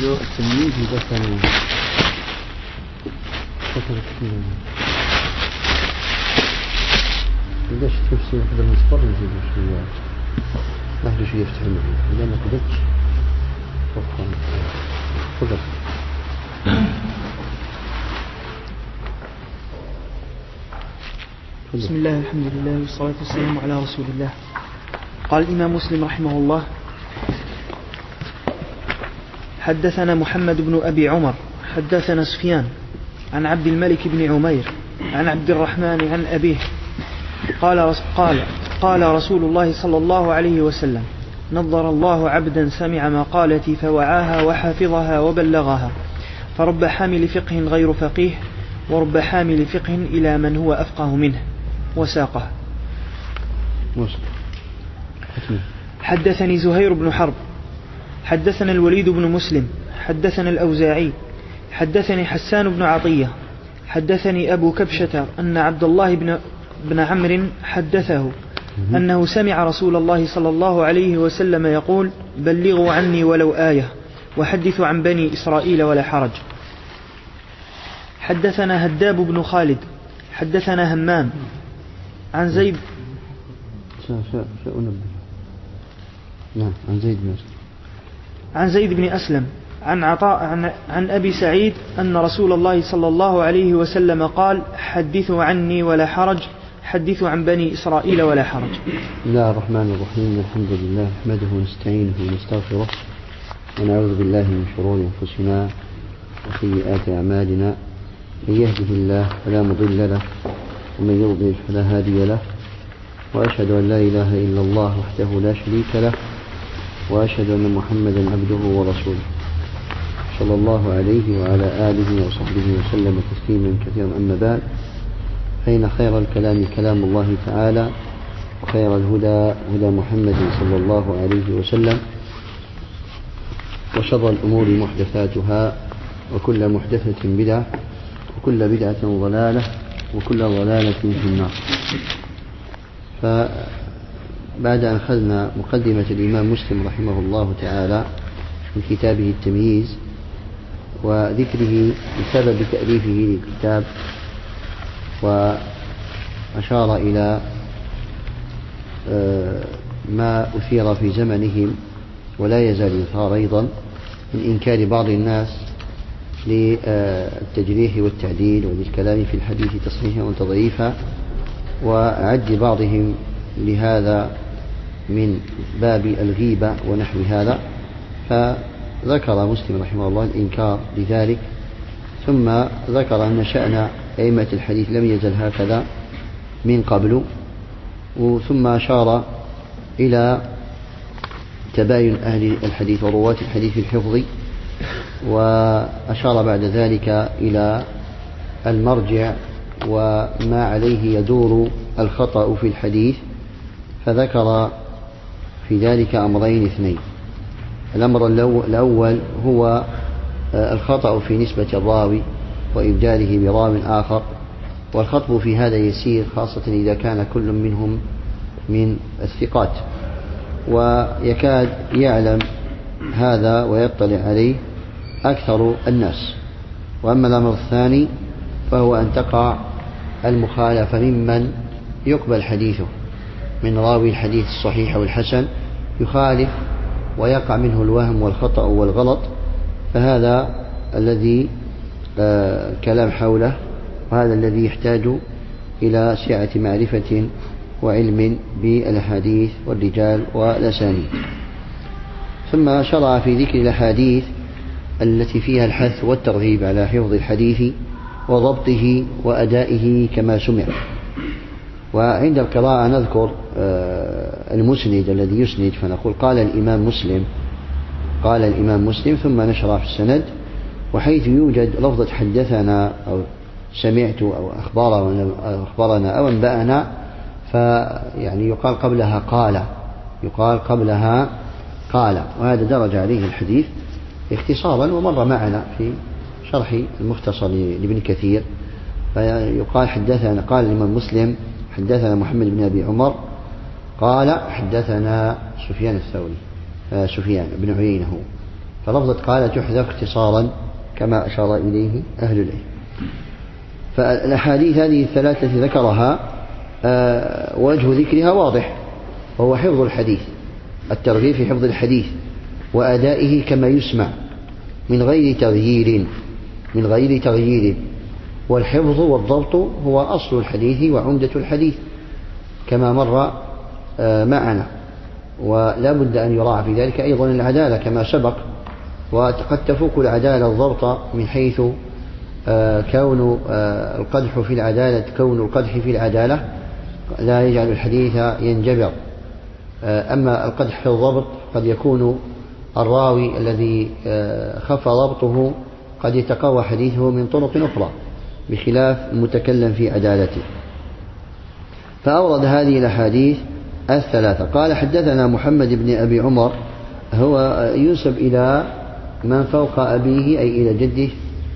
له التمييز يدخل ليش تفسير هذا المصدر نزيد شوية نحن شوية يفتح المعين إذا ما قدرتش تفضل. بسم الله الحمد لله والصلاة والسلام على رسول الله. قال الإمام مسلم رحمه الله: حدثنا محمد بن أبي عمر حدثنا سفيان عن عبد الملك بن عمير عن عبد الرحمن عن أبيه قال رسول الله صلى الله عليه وسلم: نظر الله عبدا سمع مقالتي فوعاها وحفظها وبلغها، فرب حامل فقه غير فقيه ورب حامل فقه إلى من هو أفقه منه وساقه. حدثني زهير بن حرب حدثنا الوليد بن مسلم حدثنا الأوزاعي حدثني حسان بن عطية حدثني أبو كبشة أن عبد الله بن عمرو حدثه أنه سمع رسول الله صلى الله عليه وسلم يقول: بلغوا عني ولو آية وحدثوا عن بني إسرائيل ولا حرج. حدثنا هداب بن خالد حدثنا همام عن زيد عن زيد بن أسلم عن عطاء عن أبي سعيد أن رسول الله صلى الله عليه وسلم قال: حدثوا عني ولا حرج، حدثوا عن بني إسرائيل ولا حرج. بسم الله الرحمن الرحيم. الحمد لله نحمده ونستعينه ونستغفره ونعوذ بالله من شرور أنفسنا وسيئات أعمالنا، من يهده الله فلا مضل له ومن يضلل فلا هادي له، وأشهد أن لا إله إلا الله وحده لا شريك له، وأشهد أن محمدا عبده ورسوله صلى الله عليه وعلى آله وصحبه وسلم تسليما كثيرا. أما بعد، فإن خير الكلام كلام الله تعالى، وخير الهدى هدى محمد صلى الله عليه وسلم، وشر الأمور محدثاتها، وكل محدثة بدعة، وكل بدعة ضلالة، وكل ضلالة في النار. فبعد أن أخذنا مقدمة الإمام مسلم رحمه الله تعالى من كتابه التمييز وذكره بسبب تأليفه للكتاب، وأشار إلى ما أثير في زمنهم ولا يزال يثار أيضا من إنكار بعض الناس للتجريح والتعديل وللكلام في الحديث تصحيحا وتضعيفا، وعد بعضهم لهذا من باب الغيبة ونحو هذا. فذكر مسلم رحمه الله الإنكار لذلك، ثم ذكر أن شأن أئمة الحديث لم يزل هكذا من قبل، ثم أشار إلى تباين أهل الحديث ورواة الحديث في الحفظ، وأشار بعد ذلك إلى المرجع وما عليه يدور الخطأ في الحديث، فذكر في ذلك أمرين اثنين. الأمر الأول هو الخطأ في نسبة الراوي وإبداله براو آخر، والخطب في هذا يسير خاصة إذا كان كل منهم من الثقات، ويكاد يعلم هذا ويطلع عليه أكثر الناس. وأما الأمر الثاني فهو أن تقع المخالفة ممن يقبل حديثه من راوي الحديث الصحيح والحسن، يخالف ويقع منه الوهم والخطأ والغلط، فهذا الذي كلام حوله، وهذا الذي يحتاج إلى سعة معرفة وعلم بالأحاديث والرجال والأسانيد. ثم شرع في ذكر الأحاديث التي فيها الحث والترغيب على حفظ الحديث وضبطه وأدائه كما سمع. وعند القراءة نذكر المسند الذي يسند، فنقول قال الإمام مسلم ثم نشرع في السند، وحيث يوجد لفظة حدثنا أو سمعت أو أخبرنا أو أنبأنا، فيعني يقال قبلها قال، وهذا درج عليه الحديث اختصارا، ومر معنا في شرح المختصر لابن كثير. فيقال قال الإمام مسلم حدثنا محمد بن أبي عمر قال حدثنا سفيان الثوري، سفيان بن عيينة، فلفظة قال تحذف اختصارا كما أشار إليه أهل العلم. فالأحاديث هذه الثلاثة التي ذكرها وجه ذكرها واضح، وهو حفظ الحديث، الترغيب في حفظ الحديث وأدائه كما يسمع من غير تغيير. والحفظ والضبط هو أصل الحديث وعمدة الحديث كما مر معنا، ولا بد أن يراعى في ذلك أيضا العدالة كما سبق. وقد تفوق العدالة الضبط من حيث كون القدح في العدالة لا يجعل الحديث ينجبر. أما القدح في الضبط قد يكون الراوي الذي خف ضبطه قد يتقوى حديثه من طرق أخرى بخلاف المتكلم في عدالته. فأورد هذه الأحاديث الثلاثة. قال حدثنا محمد بن أبي عمر، هو ينسب إلى من فوق أبيه أي إلى جده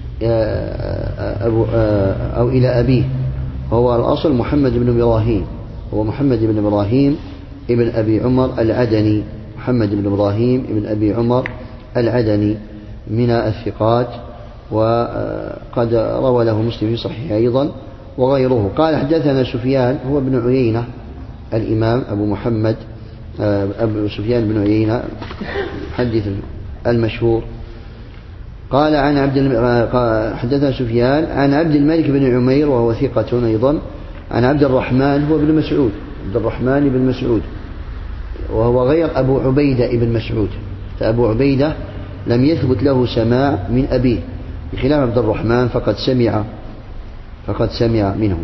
أو إلى أبيه، وهو الأصل محمد بن إبراهيم، هو محمد بن إبراهيم ابن أبي عمر العدني، محمد بن إبراهيم ابن أبي عمر العدني من الثقات، وقد روى له مسلم في صحيح أيضا وغيره. قال حدثنا سفيان هو ابن عيينة الإمام أبو محمد أبو سفيان بن عيينة حديث المشهور. قال حدثنا سفيان عن عبد الملك بن عمير وهو ثقة أيضا، عن عبد الرحمن هو ابن مسعود، عبد الرحمن بن مسعود، وهو غير أبو عبيدة ابن مسعود، فأبو عبيدة لم يثبت له سماع من أبيه، بخلاف عبد الرحمن فقد سمع منه.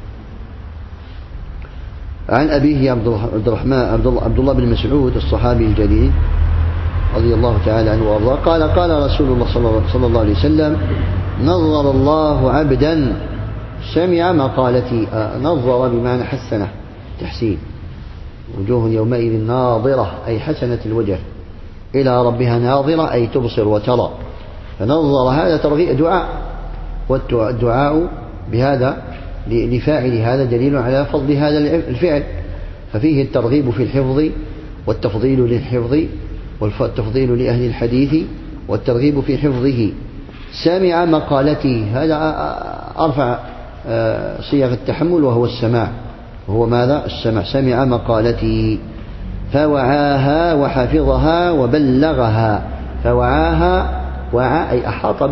عن أبيه عبد الله بن مسعود الصحابي الجليل رضي الله تعالى عنه وارضاه قال قال رسول الله صلى الله عليه وسلم: نظر الله عبدا سمع مقالتي. نظر بمعنى حسنه، تحسين. وجوه يومئذ ناظرة أي حسنة الوجه، إلى ربها ناظرة أي تبصر وترى. فنظر هذا ترغيب دعاء، والدعاء بهذا لفاعل هذا دليل على فضل هذا الفعل، ففيه الترغيب في الحفظ والتفضيل للحفظ والتفضيل لأهل الحديث والترغيب في حفظه. سمع مقالتي، هذا أرفع صيغ التحمل وهو السماع، وهو ماذا؟ السمع. سمع مقالتي فوعاها وحفظها وبلغها. فوعاها، وعى أي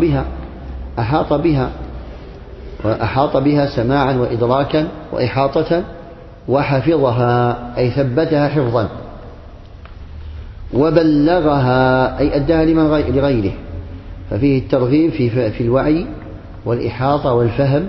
أحاط بها سماعا وإدراكا وإحاطة، وحفظها أي ثبتها حفظا، وبلغها أي أداها لغيره. ففيه الترغيب في الوعي والإحاطة والفهم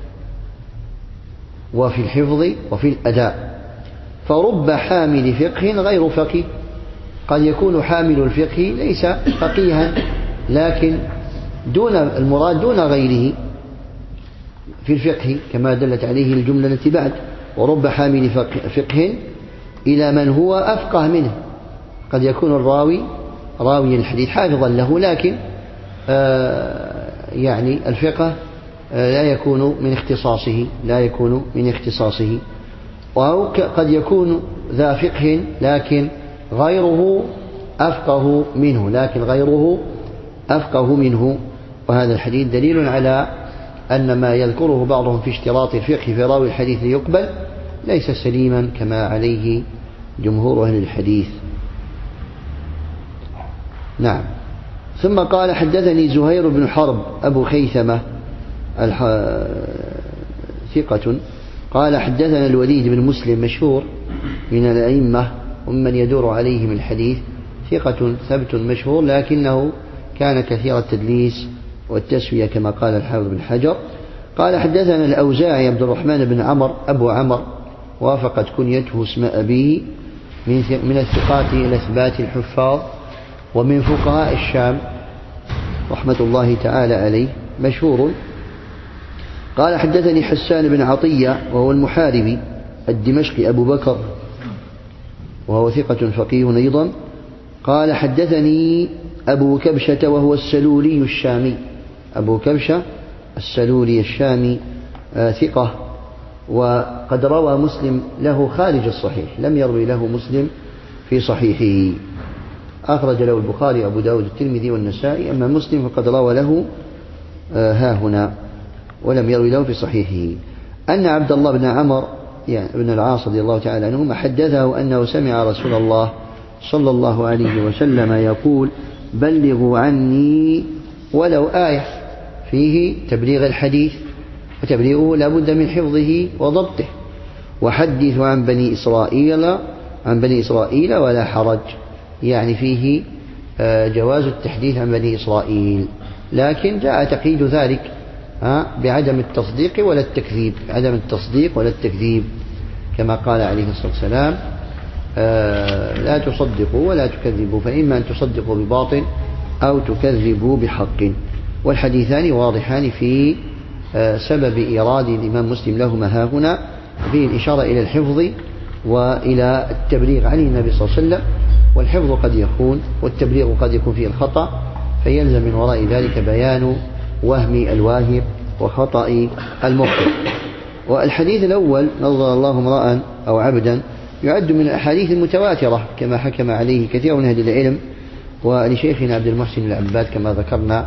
وفي الحفظ وفي الأداء. فرب حامل فقه غير فقيه، قد يكون حامل الفقه ليس فقيها لكن دون المراد دون غيره في الفقه كما دلت عليه الجملة التي بعد: ورب حامل فقه إلى من هو أفقه منه. قد يكون الراوي راوي الحديث حافظا له، لكن يعني الفقه لا يكون من اختصاصه، أو قد يكون ذا فقه لكن غيره أفقه منه. وهذا الحديث دليل على أن ما يذكره بعضهم في اشتراط الفقه في راوي الحديث ليقبل ليس سليما كما عليه جمهور أهل الحديث. نعم. ثم قال حدثني زهير بن حرب أبو خيثمة ثقة. قال حدثنا الوليد بن مسلم مشهور من الأئمة ومن يدور عليهم الحديث، ثقة ثبت مشهور، لكنه كان كثير التدليس والتسوية كما قال الحافظ بن حجر. قال حدثنا الأوزاعي عبد الرحمن بن عمر أبو عمر، وافقت كنيته اسم أبيه، من الثقات الأثبات الحفاظ ومن فقهاء الشام رحمة الله تعالى عليه، مشهور. قال حدثني حسان بن عطية وهو المحاربي الدمشقي أبو بكر، وهو ثقة فقيه أيضا. قال حدثني أبو كبشة وهو السلولي الشامي، أبو كبشة السلولي الشامي ثقة، وقد روى مسلم له خارج الصحيح، لم يروي له مسلم في صحيحه. أخرج له البخاري وأبو داود الترمذي والنسائي. أما مسلم فقد روى له ها هنا ولم يروي له في صحيحه. أن عبد الله بن عمر يعني بن العاص رضي الله تعالى عنهما حدثه أنه سمع رسول الله صلى الله عليه وسلم يقول بلغوا عني ولو آية، فيه تبليغ الحديث، وتبليغه لا بد من حفظه وضبطه. وحدثوا عن بني إسرائيل ولا حرج، يعني فيه جواز التحديث عن بني إسرائيل، لكن جاء تقييد ذلك بعدم التصديق ولا التكذيب، عدم التصديق ولا التكذيب، كما قال عليه الصلاة والسلام لا تصدقوا ولا تكذبوا، فإما أن تصدقوا بباطل أو تكذبوا بحق. والحديثان واضحان في سبب إيراد الإمام مسلم لهما ها هنا، فيه الإشارة إلى الحفظ وإلى التبليغ عن النبي صلى الله عليه وسلم، والحفظ قد يكون والتبليغ قد يكون فيه الخطأ، فيلزم من وراء ذلك بيان وهم الواهب وخطأ المخطئ. والحديث الأول نظر الله امرأ أو عبدا يعد من الأحاديث المتواترة كما حكم عليه كثير من أهل العلم، ولشيخنا عبد المحسن العباد كما ذكرنا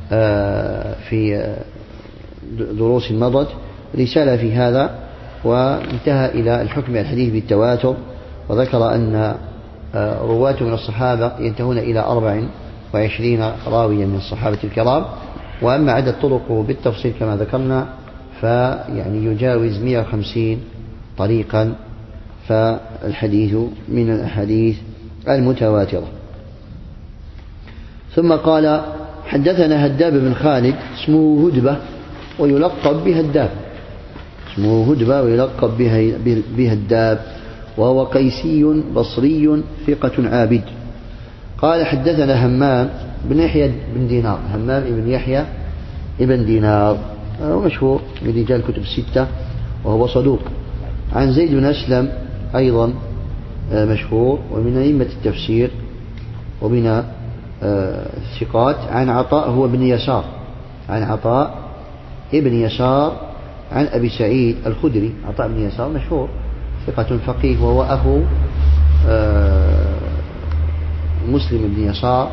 في دروس مضت رسالة في هذا، وانتهى إلى الحكم على الحديث بالتواتر، وذكر أن رواة من الصحابة ينتهون إلى 24 راويا من الصحابة الكرام، وأما عدد طرقه بالتفصيل كما ذكرنا فيعني يجاوز 150 طريقا، فالحديث من الأحاديث المتواترة. ثم قال حدثنا هداب بن خالد اسمه هدبة ويلقب بهداب، اسمه هدبة ويلقب بهداب، وهو قيسي بصري ثقة عابد. قال حدثنا همام بن يحيى بن دينار، همام بن يحيى بن دينار مشهور من رجال كتب الستة وهو صدوق. عن زيد بن أسلم أيضا مشهور ومن أئمة التفسير ومن الثقات. عن عطاء هو ابن يسار، عن عطاء ابن يسار عن أبي سعيد الخدري. عطاء بن يسار مشهور ثقة فقيه، وهو أخو مسلم بن يسار،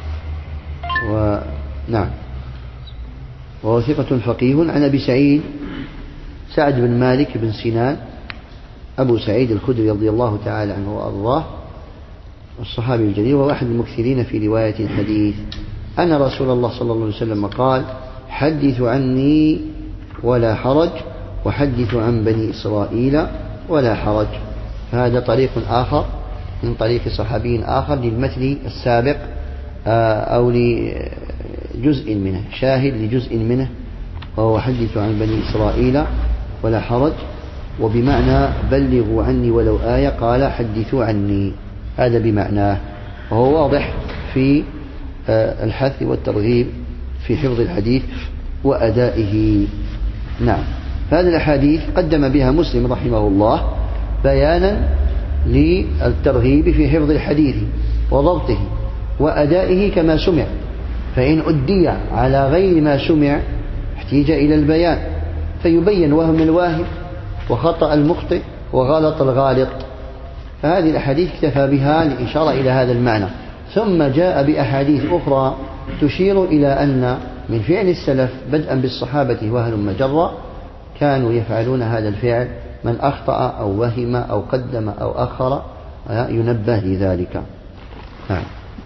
ونعم وهو ثقة فقيه. عن أبي سعيد سعد بن مالك بن سنان أبو سعيد الخدري رضي الله تعالى عنه وأرضاه، الصحابي الجليل، وهو أحد المكثرين في رواية الحديث، أن رسول الله صلى الله عليه وسلم قال حدثوا عني ولا حرج، وحدثوا عن بني إسرائيل ولا حرج. هذا طريق آخر من طريق صحابي آخر للمثل السابق أو لجزء منه، شاهد لجزء منه، وهو حدثوا عن بني إسرائيل ولا حرج، وبمعنى بلغوا عني ولو آية قال حدثوا عني، هذا بمعناه، وهو واضح في الحث والترغيب في حفظ الحديث وأدائه. نعم، هذه الأحاديث قدم بها مسلم رحمه الله بيانا للترغيب في حفظ الحديث وضبطه وأدائه كما سمع، فإن أدي على غير ما سمع احتيج إلى البيان فيبين وهم الواهب وخطأ المخطئ وغلط الغالط. فهذه الأحاديث اكتفى بها لإشارة إلى هذا المعنى، ثم جاء بأحاديث أخرى تشير إلى أن من فعل السلف بدءا بالصحابة وهلم جرا كانوا يفعلون هذا الفعل، من أخطأ أو وهم أو قدم أو أخر ينبه لذلك. نعم.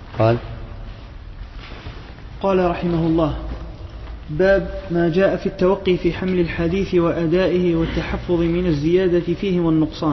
قال رحمه الله: باب ما جاء في التوقي في حمل الحديث وأدائه والتحفظ من الزيادة فيه والنقصان.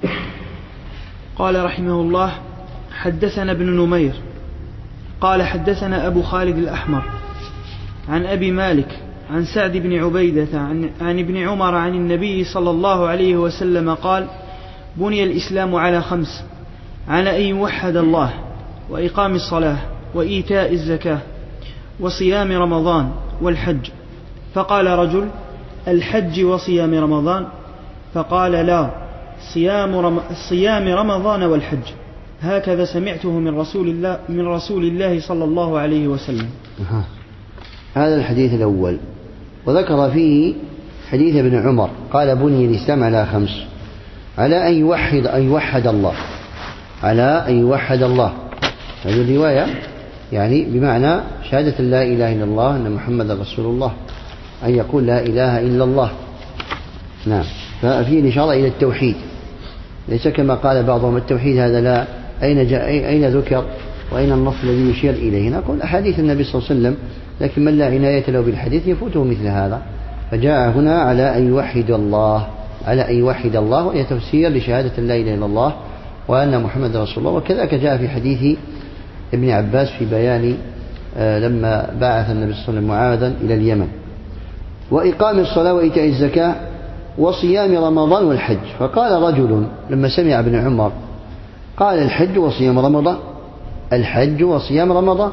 قال رحمه الله: حدثنا ابن نمير قال حدثنا أبو خالد الأحمر عن أبي مالك عن سعد بن عبيدة عن ابن عمر عن النبي صلى الله عليه وسلم قال: بني الإسلام على 5: على أن يوحد الله، وإقام الصلاة، وإيتاء الزكاة، وصيام رمضان، والحج. فقال رجل: الحج وصيام رمضان؟ فقال: لا، صيام رمضان والحج، هكذا سمعته من رسول الله صلى الله عليه وسلم. هذا الحديث الأول، وذكر فيه حديث ابن عمر قال: بني الإسلام على 5: على أن يوحد الله، على أن يوحد الله، هذه الرواية يعني بمعنى شهادة لا إله إلا الله أن محمد رسول الله، أن يقول لا إله إلا الله. نعم. ففيه الإشارة إلى التوحيد، ليس كما قال بعضهم التوحيد هذا لا، أين ذكر وأين النص الذي يشير إليه؟ نقول أحاديث النبي صلى الله عليه وسلم، لكن من لا عناية له بالحديث يفوته مثل هذا. فجاء هنا على أن يوحد الله، على أن يوحد الله، وهي تفسير لشهادة لا إله إلا الله وأن محمد رسول الله. وكذلك جاء في حديث ابن عباس في بيان لما بعث النبي صلى الله عليه وسلم معاذا إلى اليمن، وإقام الصلاة وإيتاء الزكاة وصيام رمضان والحج. فقال رجل لما سمع ابن عمر قال الحج وصيام رمضان، الحج وصيام رمضان،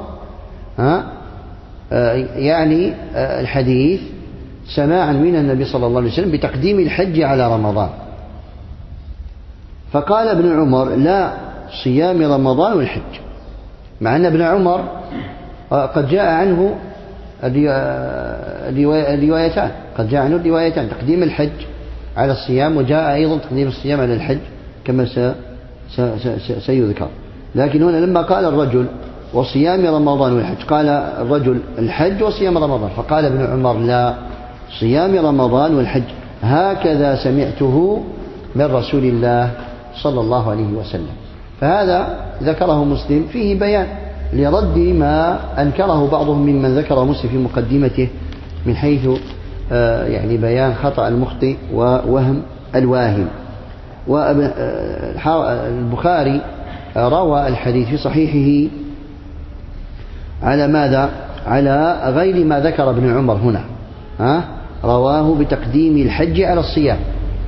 يعني الحديث سماعا من النبي صلى الله عليه وسلم بتقديم الحج على رمضان. فقال ابن عمر لا، صيام رمضان والحج، مع أن ابن عمر قد جاء عنه الروايتان، قد جاء عنه الروايتان، تقديم الحج على الصيام، وجاء أيضا تقديم الصيام على الحج كما سيذكر. لكن هنا لما قال الرجل وصيام رمضان والحج، قال الرجل الحج وصيام رمضان، فقال ابن عمر لا، صيام رمضان والحج، هكذا سمعته من رسول الله صلى الله عليه وسلم. فهذا ذكره مسلم فيه بيان لرد ما أنكره بعضهم ممن ذكر مسلم في مقدمته من حيث يعني بيان خطأ المخطئ ووهم الواهم. والبخاري روى الحديث في صحيحه على ماذا؟ على غير ما ذكر ابن عمر هنا، رواه بتقديم الحج على الصيام.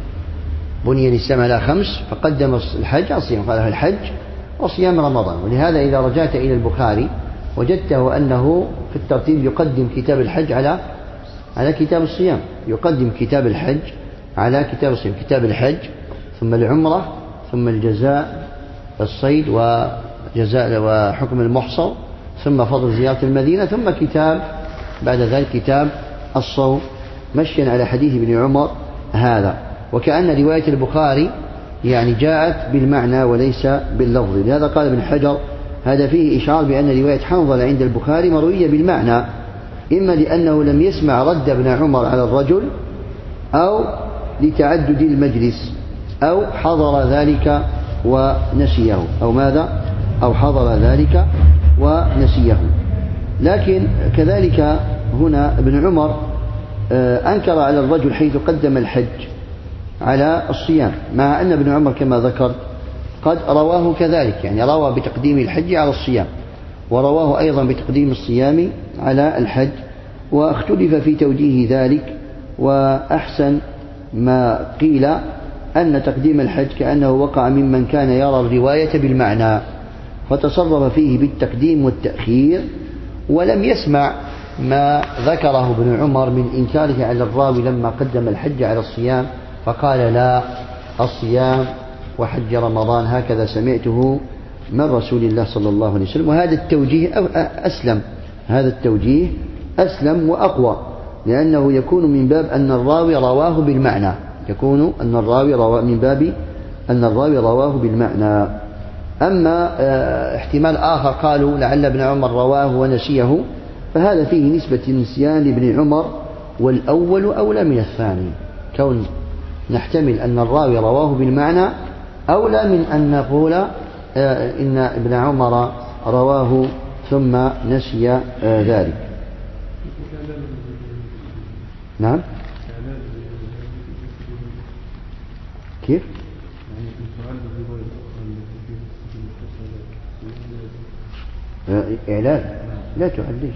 بني الإسلام على 5 فقدم الحج على الصيام، قال الحج وصيام رمضان. ولهذا إذا رجعت إلى البخاري وجدته أنه في الترتيب يقدم كتاب الحج على كتاب الصيام، يقدم كتاب الحج على كتاب الصيام، كتاب الحج ثم العمرة ثم الجزاء الصيد وجزاء وحكم المحصر ثم فضل زيارة المدينة ثم كتاب بعد ذلك كتاب الصوم، مشيا على حديث ابن عمر هذا. وكأن رواية البخاري يعني جاءت بالمعنى وليس باللفظ. لهذا قال ابن حجر هذا فيه إشعار بأن رواية حنظلة عند البخاري مروية بالمعنى، إما لأنه لم يسمع رد ابن عمر على الرجل، أو لتعدد المجلس، أو حضر ذلك ونسيه، أو ماذا؟ أو حضر ذلك ونسيه. لكن كذلك هنا ابن عمر أنكر على الرجل حيث قدم الحج على الصيام، مع أن ابن عمر كما ذكر قد رواه كذلك، يعني روى بتقديم الحج على الصيام، ورواه أيضا بتقديم الصيام على الحج، واختلف في توجيه ذلك. وأحسن ما قيل أن تقديم الحج كأنه وقع ممن كان يرى الرواية بالمعنى فتصرف فيه بالتقديم والتأخير، ولم يسمع ما ذكره ابن عمر من إنكاره على الراوي لما قدم الحج على الصيام فقال لا، الصيام وحج رمضان هكذا سمعته من رسول الله صلى الله عليه وسلم. وهذا التوجيه أسلم، هذا التوجيه أسلم وأقوى، لأنه يكون من باب أن الراوي رواه بالمعنى، يكون أن الراوي رواه من باب أن الراوي رواه بالمعنى. أما احتمال آخر قالوا لعل ابن عمر رواه ونسيه، فهذا فيه نسبة النسيان لابن عمر، والأول أولى من الثاني. كون نحتمل أن الراوي رواه بالمعنى أولى من أن نقول إن ابن عمر رواه ثم نسي ذلك. نعم. كيف؟ إعلان لا تعليش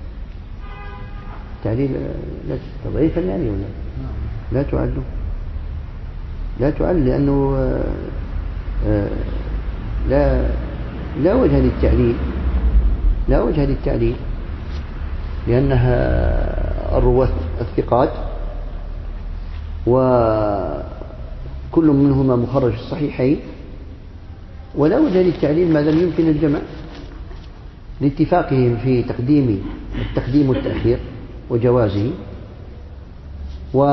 تعليل لا تضعيفا يعني ولا لا تعله، لا تعل، لأنه لا وجه للتعليل، لا وجه للتعليل، لأنها الرواة الثقات وكل منهما مخرج في الصحيحين، ولا وجه للتعليل ما لم يمكن الجمع لاتفاقهم في التقديم والتأخير وجوازه،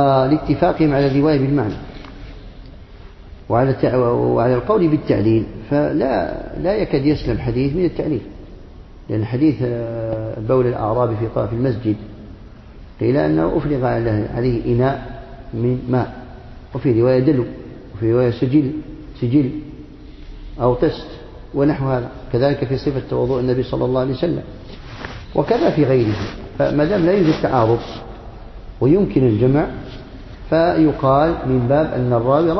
ولاتفاقهم على الرواية بالمعنى وعلى القول بالتعليل. فلا يكاد يسلم حديث من التعليل، لأن حديث بول الأعراب في المسجد قيل أنه أفرغ عليه إناء من ماء، وفي رواية دلو، وفي رواية سجل أو طست ونحو هذا. كذلك في صفة توضؤ النبي صلى الله عليه وسلم، وكذا في غيره. فما دام لا يوجد تعارض ويمكن الجمع، فيقال من باب أن الراوي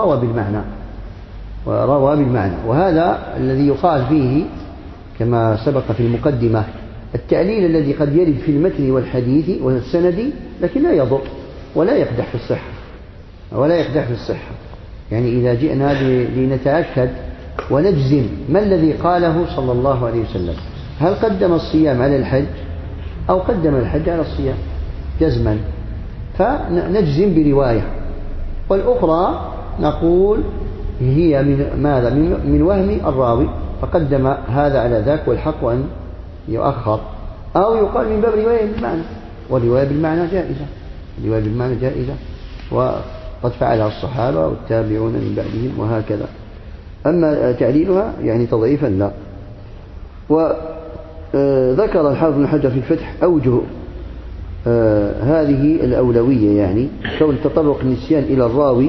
روى بالمعنى. وهذا الذي يقال فيه كما سبق في المقدمة التعليل الذي قد يرد في المتن والحديث والسند، لكن لا يضر ولا يقدح في الصحة. يعني إذا جئنا لنتأكد ونجزم ما الذي قاله صلى الله عليه وسلم، هل قدم الصيام على الحج أو قدم الحج على الصيام جزما، فنجزم برواية، والأخرى نقول هي من وهم الراوي فقدم هذا على ذاك، والحق أن يؤخر، أو يقال من باب رواية بالمعنى، والرواية بالمعنى جائزة وقد فعلها الصحابة والتابعون من بعدهم وهكذا. أما تعليلها يعني تضعيفا لا. وذكر الحافظ بن حجر في الفتح أوجه هذه الأولوية، يعني كون تطرق النسيان إلى الراوي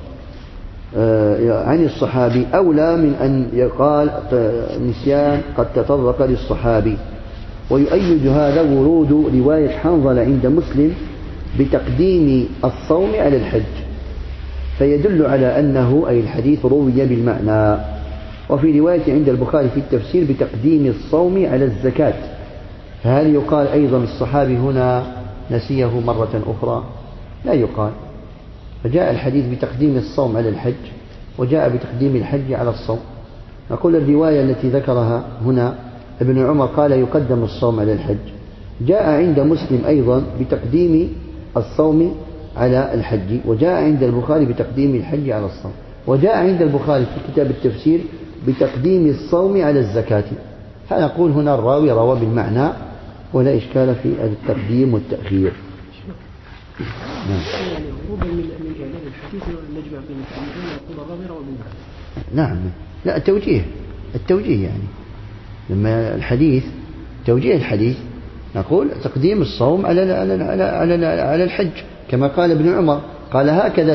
عن الصحابي أولى من أن يقال النسيان قد تطرق للصحابي. ويؤيد هذا ورود رواية حنظلة عند مسلم بتقديم الصوم على الحج، فيدل على أنه أي الحديث روي بالمعنى. وفي رواية عند البخاري في التفسير بتقديم الصوم على الزكاة، فهل يقال أيضا الصحابي هنا نسيه مرة أخرى؟ لا يقال. فجاء الحديث بتقديم الصوم على الحج، وجاء بتقديم الحج على الصوم. نقول الرواية التي ذكرها هنا ابن عمر قال يقدم الصوم على الحج، جاء عند مسلم أيضا بتقديم الصوم على الحج، وجاء عند البخاري بتقديم الحج على الصوم، وجاء عند البخاري في كتاب التفسير بتقديم الصوم على الزكاة. فنقول هنا الراوي روى بالمعنى ولا إشكال في التقديم والتأخير. نعم. يعني هروبا من إعلان الحديث نجمع بين الحديثين ونقول الراوي روى بالمعنى. نعم. لا التوجيه يعني لما توجيه الحديث نقول تقديم الصوم على الحج، كما قال ابن عمر قال هكذا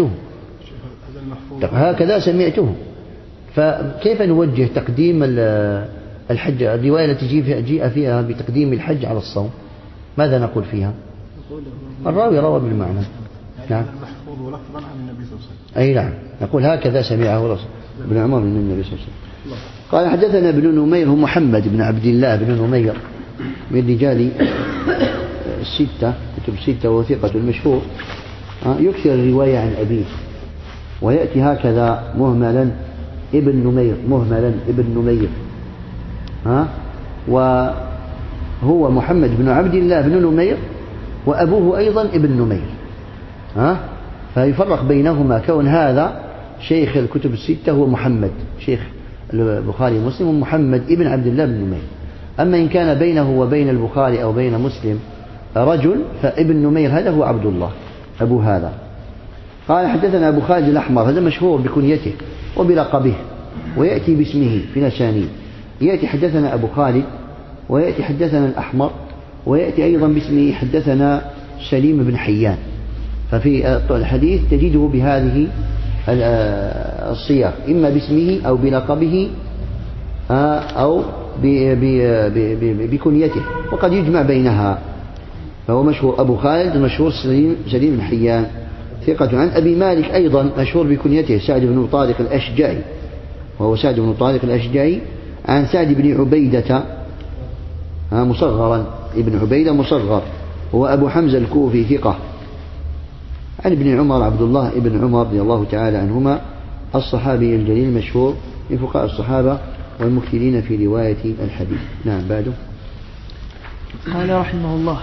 سمعته. فكيف نوجه تقديم الحج؟ الرواية التي جاء فيها بتقديم الحج على الصوم ماذا نقول فيها؟ الراوي روى بالمعنى. نعم. المحفوظ لفظا عن النبي صلى الله عليه وسلم. أي نعم، نقول هكذا سمعه ابن عمر من النبي صلى الله عليه وسلم. قال حدثنا ابن نمير هو محمد بن عبد الله بن نمير من رجال الستة كتب الستة وثقة المشهور، يكثر الرواية عن أبيه، ويأتي هكذا مهملا ابن نمير وهو محمد بن عبد الله بن نمير، وأبوه أيضا ابن نمير، فيفرق بينهما كون هذا شيخ الكتب الستة هو محمد شيخ البخاري ومسلم ومحمد ابن عبد الله بن نمير. أما إن كان بينه وبين البخاري أو بين مسلم رجل فابن نمير هذا هو عبد الله أبو هذا. قال حدثنا أبو خالد الأحمر، هذا مشهور بكنيته وبلقبه، ويأتي باسمه في الأسانيد، يأتي حدثنا أبو خالد، ويأتي حدثنا الأحمر، ويأتي أيضا باسمه حدثنا سليم بن حيان. ففي الحديث تجده بهذه الصيغ، إما باسمه أو بلقبه أو بكنيته، وقد يجمع بينها. فهو مشهور أبو خالد، مشهور سليم بن حيان ثقة. عن أبي مالك أيضا مشهور بكنيته سعد بن طارق الأشجعي، وهو سعد بن طارق الأشجعي. عن سعد بن عبيدة مصغرا، ابن عبيدة مصغر، هو أبو حمزة الكوفي ثقة. عن ابن عمر عبد الله ابن عمر رضي الله تعالى عنهما الصحابي الجليل المشهور من فقهاء الصحابة والمكثرين في رواية الحديث. نعم بعده. قال رحمه الله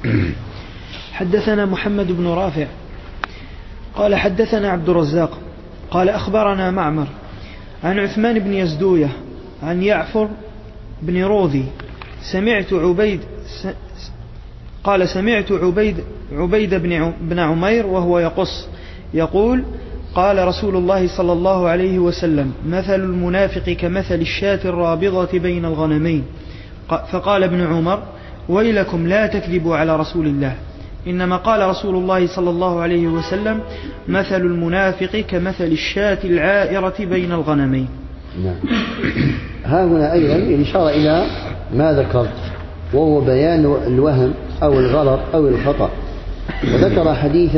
حدثنا محمد بن رافع قال حدثنا عبد الرزاق قال أخبرنا معمر عن عثمان بن يزدوية عن يعفر بن روذي سمعت عبيد بن عمير وهو يقول قال رسول الله صلى الله عليه وسلم: مثل المنافق كمثل الشاة الرابضة بين الغنمين. فقال ابن عمر: ويلكم لا تكذبوا على رسول الله، إنما قال رسول الله صلى الله عليه وسلم: مثل المنافق كمثل الشاة العائرة بين الغنمين. نعم. ها هنا أيضا إشارة إلى ما ذكرت، وهو بيان الوهم أو الغلط أو الخطأ. وذكر حديث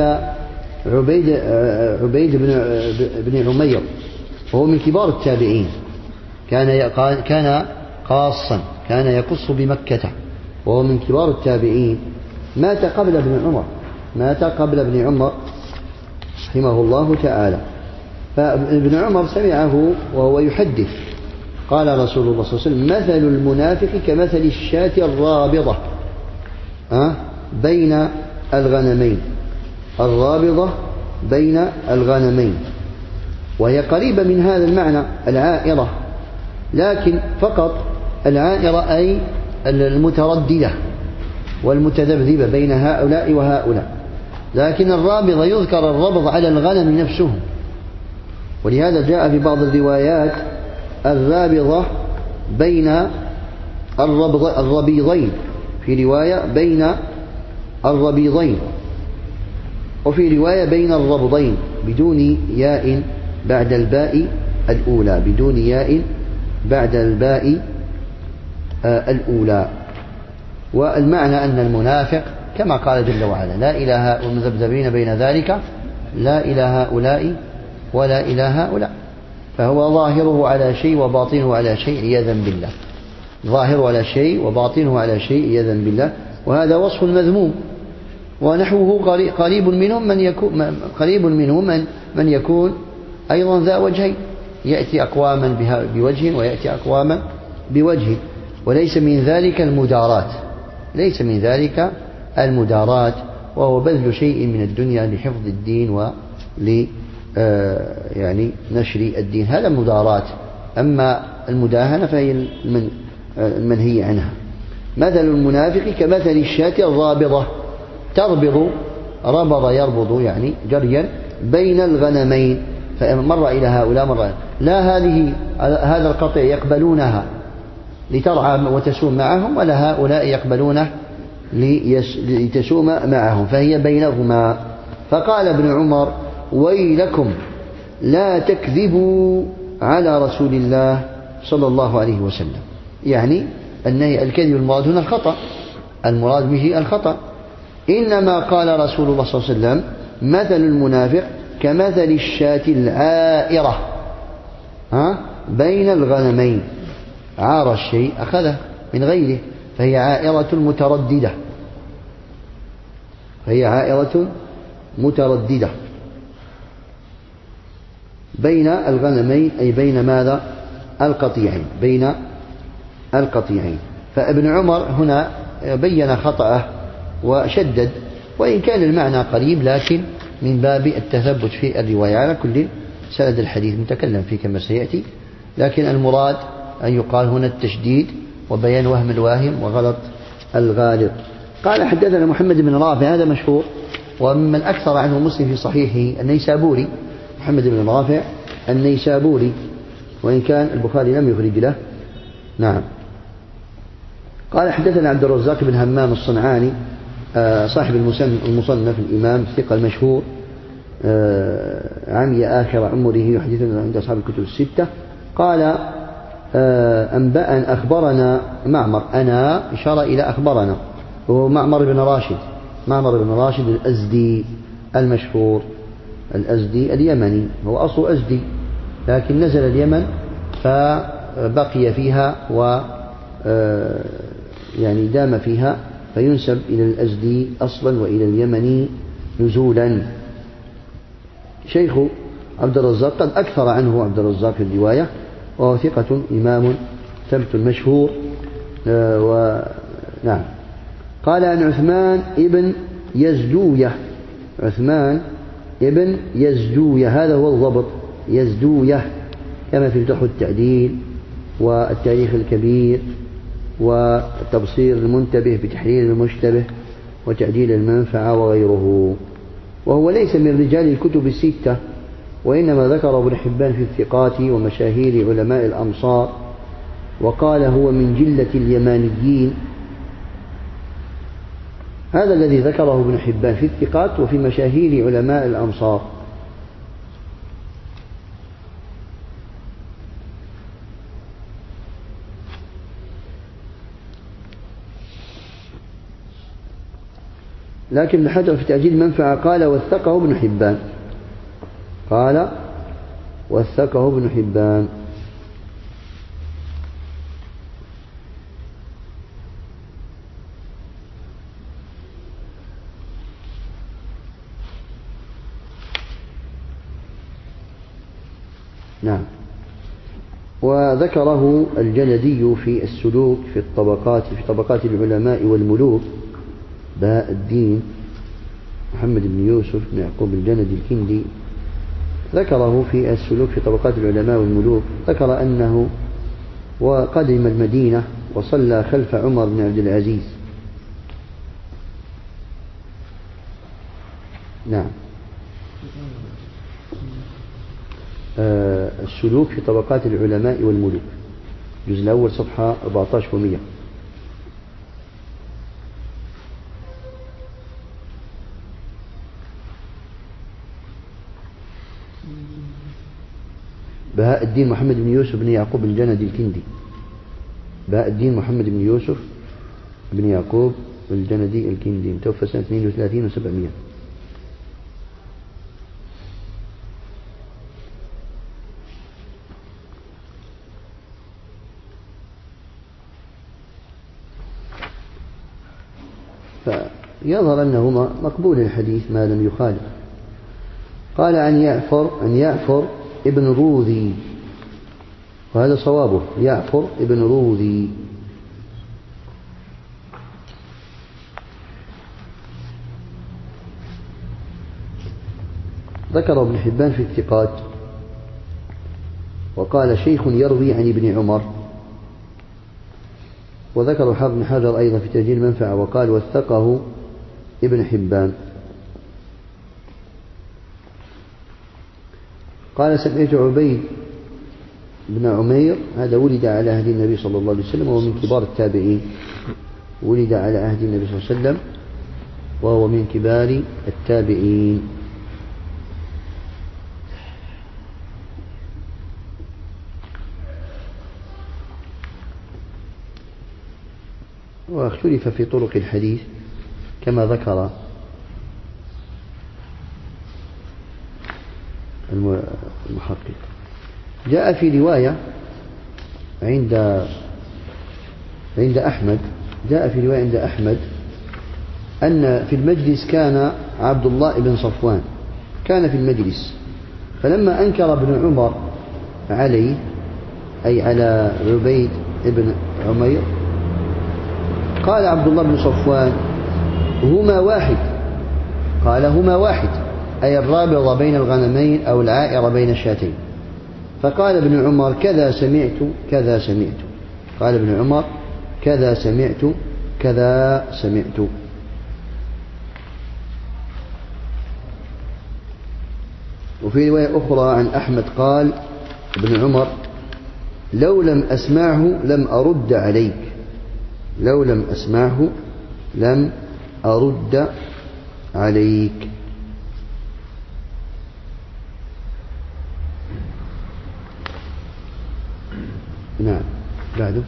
عبيد بن عمير، وهو من كبار التابعين، كان قاصا، كان يقص بمكة، وهو من كبار التابعين، مات قبل ابن عمر رحمه الله تعالى. فابن عمر سمعه وهو يحدث: قال رسول الله صلى الله عليه وسلم: مثل المنافق كمثل الشاة الرابضة بين الغنمين. الرابضة بين الغنمين، وهي قريبة من هذا المعنى العائرة، لكن فقط العائرة أي المترددة والمتذبذبة بين هؤلاء وهؤلاء، لكن الرابضة يذكر الربض على الغنم نفسهم، ولهذا جاء في بعض الروايات الرابضة بين الربيضين، في رواية بين الربيضين، وفي رواية بين الربضين بدون ياء بعد الباء الأولى، بدون ياء بعد الباء الأولى. والمعنى أن المنافق كما قال جل وعلا: لا إله والمذبذبين بين ذلك لا إله هؤلاء ولا إله هؤلاء، فهو ظاهره على شيء وباطنه على شيء عياذا بالله، ظاهره على شيء وباطنه على شيء عياذا بالله، وهذا وصف مذموم. ونحوه قريب منهم من يكون أيضا ذا وجهين، يأتي أقواما بوجه ويأتي أقواما بوجه، وليس من ذلك المدارات، ليس من ذلك المدارات، وهو بذل شيء من الدنيا لحفظ الدين ول يعني نشر الدين، هذا مدارات. أما المداهنة فهي المنهي عنها. مثل المنافق كمثل الشاة الرابضة، تربض، ربض يربض يعني جريا، بين الغنمين، فمر إلى هؤلاء مرة، لا هذا القطيع يقبلونها لترعى وتسوم معهم، ولا هؤلاء يقبلونه لتسوم معهم، فهي بينهما. فقال ابن عمر: ويلكم لا تكذبوا على رسول الله صلى الله عليه وسلم. يعني أن الكذب المراد هنا الخطأ، المراد به الخطأ. إنما قال رسول الله صلى الله عليه وسلم: مثل المنافق كمثل الشاة العائرة بين الغنمين، عار الشيء أخذه من غيره، فهي عائرة مترددة، فهي عائرة مترددة بين الغنمين، أي بين ماذا؟ القطيعين، بين القطيعين. فابن عمر هنا بين خطأه وشدد، وإن كان المعنى قريب، لكن من باب التثبت في الرواية. على كل سند الحديث متكلم فيه كما سيأتي، لكن المراد أن يقال هنا التشديد وبيان وهم الواهم وغلط الغالط. قال: حدثنا محمد بن رافع، هذا مشهور ومن أكثر عنه مسلم في صحيحه، النيسابوري، محمد بن رافع النيسابوري، وإن كان البخاري لم يخرج له. نعم. قال: حدثنا عبد الرزاق بن همام الصنعاني، صاحب المصنف الإمام الثقة المشهور، عمي آخر عمره، يحدثنا عند أصحاب الكتب الستة. قال: أنبأنا أخبرنا معمر، أنا إشارة إلى أخبرنا، وهو معمر بن راشد الأزدي المشهور، الأزدي اليمني، هو أصل أزدي لكن نزل اليمن فبقي فيها و يعني دام فيها، فينسب إلى الأزدي أصلا وإلى اليمني نزولا. شيخ عبد الرزاق قد أكثر عنه عبد الرزاق في الرواية، وهو ثقة إمام ثبت مشهور. نعم. قال: عن عثمان ابن يزدوية، عثمان ابن يزدوية، هذا هو الضبط، يزدوية، كما في فتح التعديل والتاريخ الكبير وتبصير المنتبه بتحرير المشتبه وتعديل المنفعة وغيره. وهو ليس من رجال الكتب الستة، وإنما ذكر ابن حبان في الثقات ومشاهير علماء الأمصار، وقال هو من جلة اليمانيين. هذا الذي ذكره ابن حبان في الثقات وفي مشاهير علماء الأمصار. لكن ابن حجر في تأجيل المنفعة قال وثقه ابن حبان، قال وثقه ابن حبان. نعم. وذكره الجندي في السلوك في طبقات العلماء والملوك، بهاء الدين محمد بن يوسف بن يعقوب الجندي الكندي، ذكره في السلوك في طبقات العلماء والملوك. ذكر أنه وقدم المدينة وصلى خلف عمر بن عبد العزيز. نعم. السلوك في طبقات العلماء والملوك، الجزء الأول صفحة 14 و100. بهاء الدين محمد بن يوسف بن يعقوب الجندي الكندي، بهاء الدين محمد بن يوسف بن يعقوب الجندي الكندي، متوفى سنة 32 و700. فيظهر أنه مقبول الحديث ما لم يخالف. قال أن يعفر ابن روذي، وهذا صوابه، يعفر ابن روذي. ذكر ابن حبان في الثقات، وقال شيخ يروي عن ابن عمر. وذكر حافظ بن حجر أيضا في تأجيل المنفعة وقال وثقه ابن حبان. قال سمعت عبيد بن عمير، هذا ولد على عهد النبي صلى الله عليه وسلم وهو من كبار التابعين، ولد على عهد النبي صلى الله عليه وسلم وهو من كبار التابعين. واختلف في طرق الحديث كما ذكر المحقق. جاء في رواية عند أحمد، أن في المجلس كان عبد الله بن صفوان كان في المجلس، فلما أنكر ابن عمر عليه أي على عبيد بن عمير قال عبد الله بن صفوان هما واحد، قال هما واحد أي الرابض بين الغنمين أو العائر بين الشاتين. فقال ابن عمر كذا سمعت كذا سمعت، قال ابن عمر كذا سمعت كذا سمعت. وفي رواية أخرى عن أحمد قال ابن عمر لو لم أسمعه لم أرد عليك، لو لم أسمعه لم أرد عليك. نعم. بعده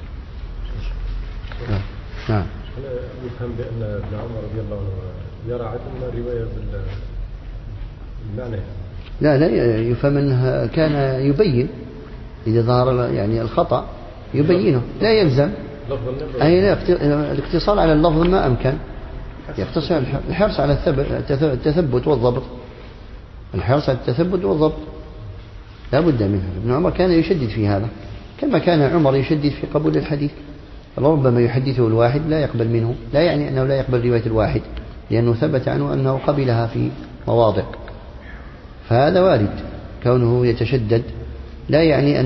نعم. يفهم بأن ابن عمر رضي الله عنه يرى عدم الرواية بالمعنى. لا يفهم أنها كان يبين إذا ظهر يعني الخطأ يبينه، لا يلزم أي لا الاقتصار على اللفظ ما أمكن، يقتصر الحرص على التثبت والضبط، الحرص على التثبت والضبط لا بد منه. ابن عمر كان يشدد في هذا كما كان عمر يشدد في قبول الحديث. ربما يحدثه الواحد لا يقبل منه، لا يعني أنه لا يقبل رواية الواحد، لأنه ثبت عنه أنه قبلها في مواضع، فهذا وارد. كونه يتشدد لا يعني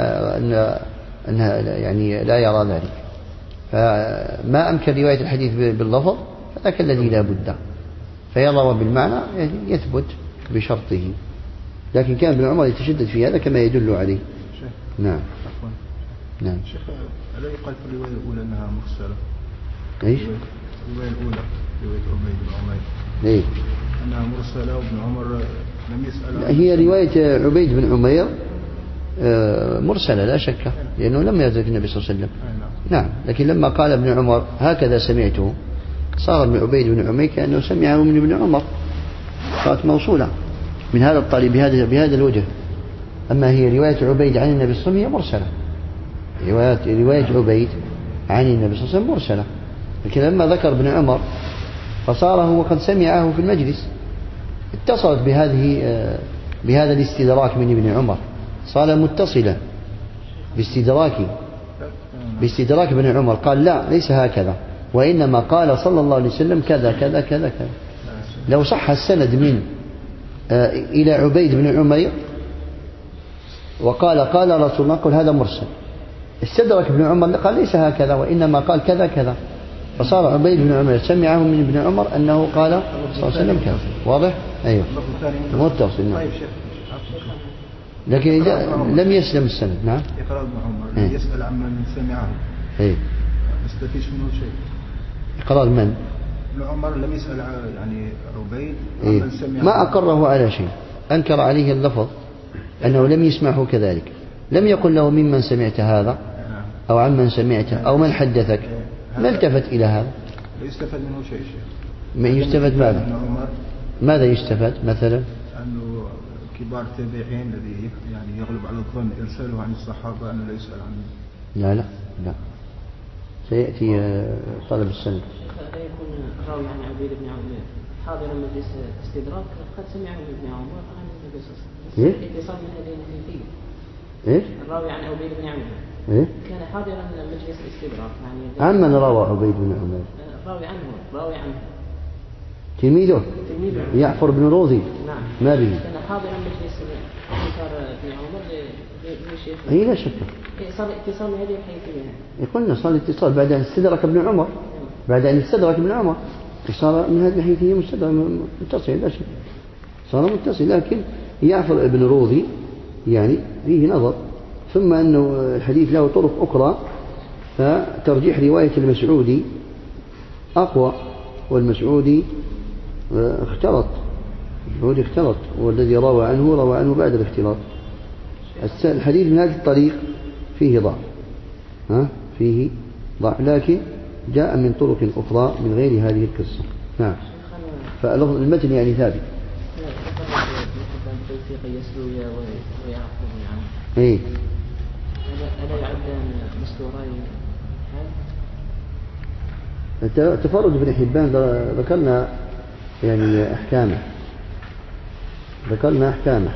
أنها يعني لا يرى ذلك. فما أمكن رواية الحديث باللفظ فذاك الذي لا بد، فيروى بالمعنى يثبت بشرطه. لكن كان ابن عمر يتشدد في هذا كما يدل عليه. شيخ. نعم. عفوا. نعم. شيخ ألا يقال في الرواية الأولى أنها مرسلة؟ إيش؟ الرواية الأولى رواية عبيد بن عمير. إيه؟ أنها مرسلة وابن عمر لم يسأل. هي رواية عبيد بن عمير مرسلة لا شك، لأنه لم يدرك النبي صلى الله عليه وسلم. نعم. لكن لما قال ابن عمر هكذا سمعته، صار ابن عبيد بن عمير كأنه سمعه من ابن عمر، صارت موصولة من هذا الطريق بهذا الوجه. أما هي رواية عبيد عن النبي صلى الله عليه وسلم هي مرسلة. رواية عبيد عن النبي صلى الله عليه وسلم مرسلة. لكن لما ذكر ابن عمر فصار هو قد سمعه في المجلس، اتصلت بهذا الاستدراك من ابن عمر، صار متصلا باستدراك ابن عمر. قال لا ليس هكذا، وإنما قال صلى الله عليه وسلم كذا كذا كذا كذا. لو صح السند من إلى عبيد بن عمير وقال قال رسول الله، قل هذا مرسل. استدرك ابن عمر قال ليس هكذا، وإنما قال كذا كذا، فصار عبيد بن عمير سمعه من ابن عمر أنه قال صلى الله عليه وسلم كذا. واضح؟ أيوه متصل. نعم. لكن إذا لم يسلم السند. نعم. يقرأ ابن عمر يسأل عمن سمعه. إيه. استفيش منه شيء. إقرار من؟ ابن عمر لم يسأل يعني عبيد إيه؟ عمن سمعه. ما أقره على شيء، أنكر عليه اللفظ أنه لم يسمعه كذلك. لم يقل له ممن سمعت هذا أو عمن سمعته أو من حدثك، ما التفت إلى هذا. لا يستفاد منه شيء. ما يستفاد ماذا؟ ماذا يستفاد مثلا؟ أنه كبار التابعين الذي يعني يغلب على الظن إرساله عن الصحابة أنه لا يسأل عنه. لا سيأتي طلب السند. لا يكون راوي عن عبيد بن عمير حاضرا مجلس استدراك قد سمعه ابن عمر عن النبي صلى الله عليه وسلم. اتصال من هذه الحديثين. إيه؟ الراوي عن عبيد بن عمير إيه؟ كان حاضرا مجلس الاستدراك يعني. عن من روى عبيد بن عمير؟ راوي عنه تلميذه يعفر بن روضي. نعم. ما به؟ كان حاضرا مجلس انكار ابن عمر للشيخ. اي لا شك. صار اتصال من هذه الحديثين. يقولنا صار الاتصال بعد أن استدرك ابن عمر. بعد أن استدرك ابن عمر صار من هذه الحديثين متصل لا شك، صار متصل. لكن يعفر ابن روضي يعني فيه نظر، ثم أنه الحديث له طرق أخرى، فترجيح رواية المسعودي أقوى، والمسعودي اختلط، والذي روى عنه بعد الاختلاط. الحديث من هذه الطريق فيه ضعف، لكن جاء من طرق أخرى من غير هذه القصة. نعم. فالمتن يعني ثابت. ايه. ألا يعد مستورين؟ تفرد ابن حبان ذكرنا يعني أحكامه،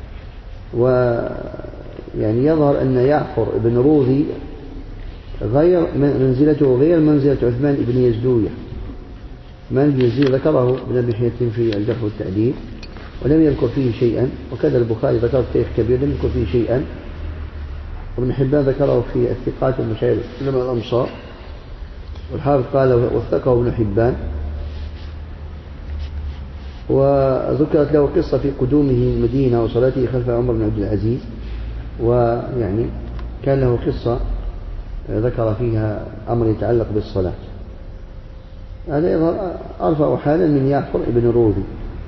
ويعني يظهر أن يعفر ابن روضي غير منزلته غير منزلة عثمان بن يزدوية. من يزيد ذكره ابن أبي حاتم في الجرح والتعديل ولم يذكر فيه شيئا، وكذا البخاري ذكر في تاريخ كبير لم يذكر فيه شيئا، وابن حبان ذكره في الثقات والمشاهير علماء الأمصار، والحافظ قال وثقه ابن حبان. وذكرت له قصة في قدومه المدينة وصلاته خلف عمر بن عبد العزيز، ويعني كان له قصة ذكر فيها أمر يتعلق بالصلاة. هذا يظهر أرفع حالا من يعفر ابن روضي،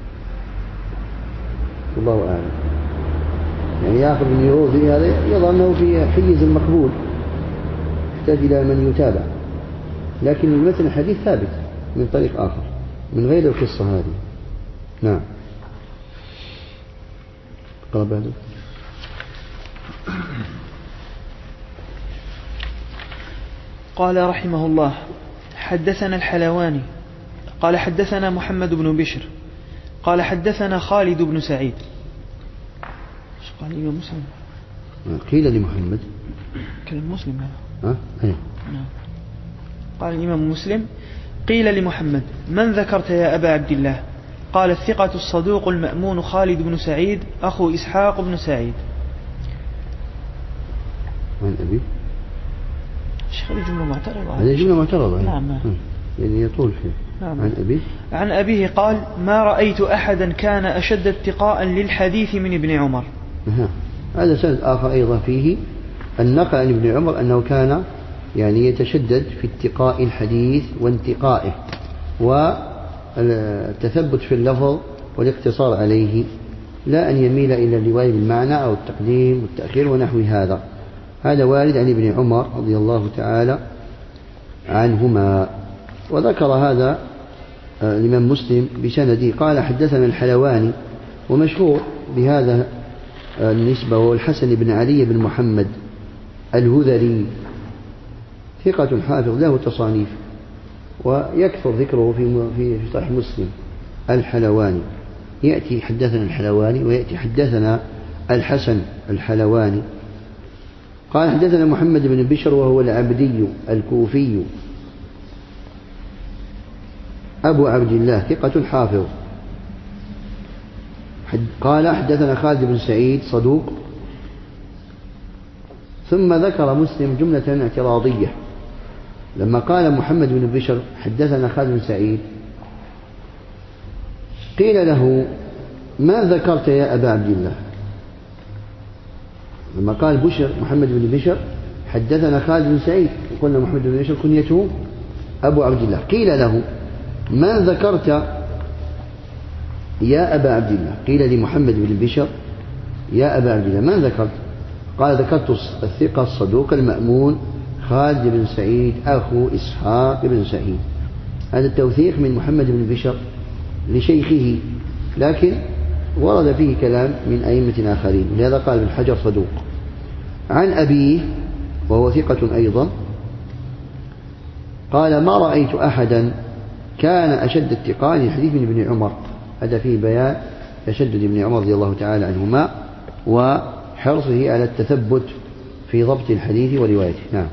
والله أعلم. يعني يعفر ابن روضي هذا يظهر أنه في حيز المقبول، يحتاج إلى من يتابع، لكن المتن الحديث ثابت من طريق آخر من غير القصة هذه. نعم. قال بعد قال رحمه الله: حدثنا الحلواني قال حدثنا محمد بن بشر قال حدثنا خالد بن سعيد. قال الإمام مسلم قيل لمحمد كلام مسلم أيه. قال الإمام مسلم: قيل لمحمد: من ذكرت يا أبا عبد الله؟ قال: الثقة الصدوق المأمون خالد بن سعيد أخو إسحاق بن سعيد. عن أبي شيخ هذه جملة معترضة. هذه جملة معترضة. نعم. يعني يطول فيه. عن أبيه. عن أبيه قال: ما رأيت أحدا كان أشد اتقاء للحديث من ابن عمر. هذا سند آخر أيضا فيه النقل عن ابن عمر أنه كان يعني يتشدد في اتقاء الحديث وانتقائه والتثبت في اللفظ والاقتصار عليه، لا أن يميل إلى الرواية بالمعنى أو التقديم والتأخير ونحو هذا. هذا وارد عن ابن عمر رضي الله تعالى عنهما. وذكر هذا الإمام مسلم بسنده قال: حدثنا الحلواني، ومشهور بهذا النسبة، وهو الحسن بن علي بن محمد الهذلي، ثقة حافظ له تصانيف، ويكثر ذكره في صحيح مسلم. الحلواني يأتي حدثنا الحلواني، ويأتي حدثنا الحسن الحلواني. قال: حدثنا محمد بن بشر، وهو العبدي الكوفي أبو عبد الله، ثقة حافظ. قال: حدثنا خالد بن سعيد صدوق. ثم ذكر مسلم جملة اعتراضية لما قال محمد بن بشر حدثنا خالد بن سعيد، قيل له: ما ذكرت يا أبا عبد الله؟ لما قال بشر محمد بن بشر حدثنا خالد بن سعيد، وقلنا محمد بن بشر كنيته أبو عبد الله، قيل له: ما ذكرت يا أبا عبد الله؟ قيل لمحمد بن بشر: يا أبا عبد الله ما ذكرت؟ قال: ذكرت الثقة الصدوق المأمون خالد بن سعيد أخو إسحاق بن سعيد. هذا التوثيق من محمد بن بشر لشيخه، لكن ورد فيه كلام من أئمة آخرين، ولهذا قال ابن حجر صدوق. عن أبيه وهو ثقة أيضا قال: ما رأيت أحدا كان أشد اتقاء للحديث من ابن عمر. هذا فيه بيان تشدد ابن عمر رضي الله تعالى عنهما وحرصه على التثبت في ضبط الحديث وروايته. نعم.